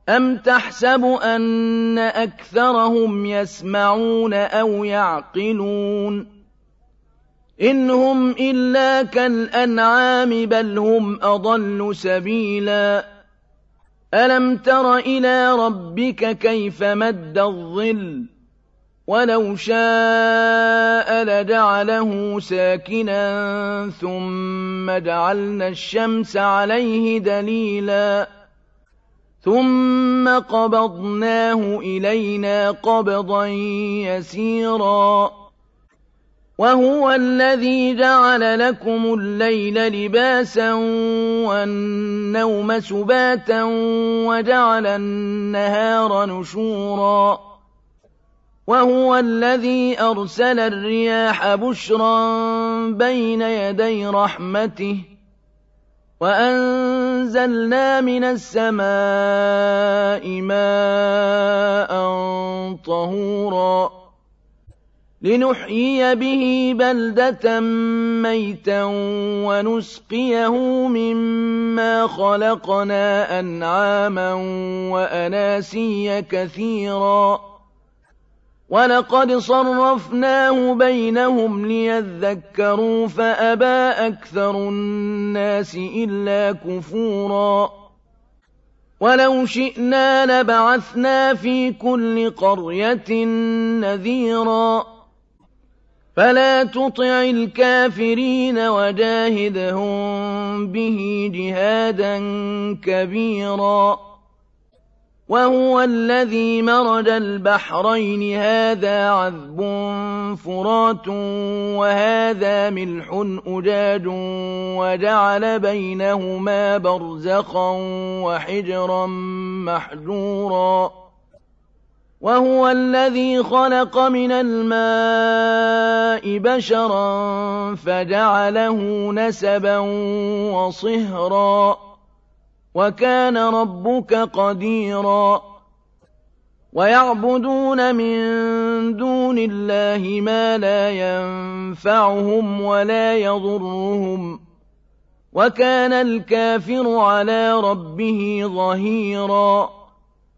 أَمْ تَحْسَبُ أَنَّ أَكْثَرَهُمْ يَسْمَعُونَ أَوْ يَعْقِلُونَ إِنْ هُمْ إِلَّا كَالْأَنْعَامِ بَلْ هُمْ أَضَلُّ سَبِيلًا أَلَمْ تَرَ إِلَىٰ رَبِّكَ كَيْفَ مَدَّ الظِّلَّ وَلَوْ شَاءَ لَجَعَلَهُ سَاكِنًا ثُمَّ جَعَلْنَا الشَّمْسَ عَلَيْهِ دَلِيلًا ثُمَّ قَبَضْنَاهُ إِلَيْنَا قَبْضًا يَسِيرًا وَهُوَ الَّذِي جَعَلَ لَكُمُ اللَّيْلَ لِبَاسًا وَالنَّوْمَ سُبَاتًا وَجَعَلَ النَّهَارَ نُشُورًا وَهُوَ الَّذِي أَرْسَلَ الرِّيَاحَ بُشْرًا بَيْنَ يَدَيْ رَحْمَتِهِ وَأَنزَلْنَا مِنَ السَّمَاءِ مَاءً طَهُورًا لِّنُحْيِيَ بِهِ بَلْدَةً مَّيْتًا وَنُسْقِيَهُ مِمَّا خَلَقْنَا أَنْعَامًا وَأَنَاسِيَّ كَثِيرًا وَلَقَدْ صَرَّفْنَاهُ بَيْنَهُمْ لِيَذَّكَّرُوا فَأَبَىٰ أَكْثَرُ النَّاسِ إِلَّا كُفُورًا وَلَوْ شِئْنَا لَبَعَثْنَا فِي كُلِّ قَرْيَةٍ نَّذِيرًا فَلَا تُطِعِ الْكَافِرِينَ وَجَاهِدْهُم بِهِ جِهَادًا كَبِيرًا وَهُوَ الَّذِي مَرَجَ الْبَحْرَيْنِ هَٰذَا عَذْبٌ فُرَاتٌ وَهَٰذَا مِلْحٌ أُجَاجٌ وَجَعَلَ بَيْنَهُمَا بَرْزَخًا وَحِجْرًا مَّحْجُورًا وَهُوَ الَّذِي خَلَقَ مِنَ الْمَاءِ بَشَرًا فَجَعَلَهُ نَسَبًا وَصِهْرًا وَكَانَ رَبُّكَ قَدِيرًا وَيَعْبُدُونَ مِن دُونِ اللَّهِ مَا لَا يَنفَعُهُمْ وَلَا يَضُرُّهُمْ وَكَانَ الْكَافِرُ عَلَىٰ رَبِّهِ ظَهِيرًا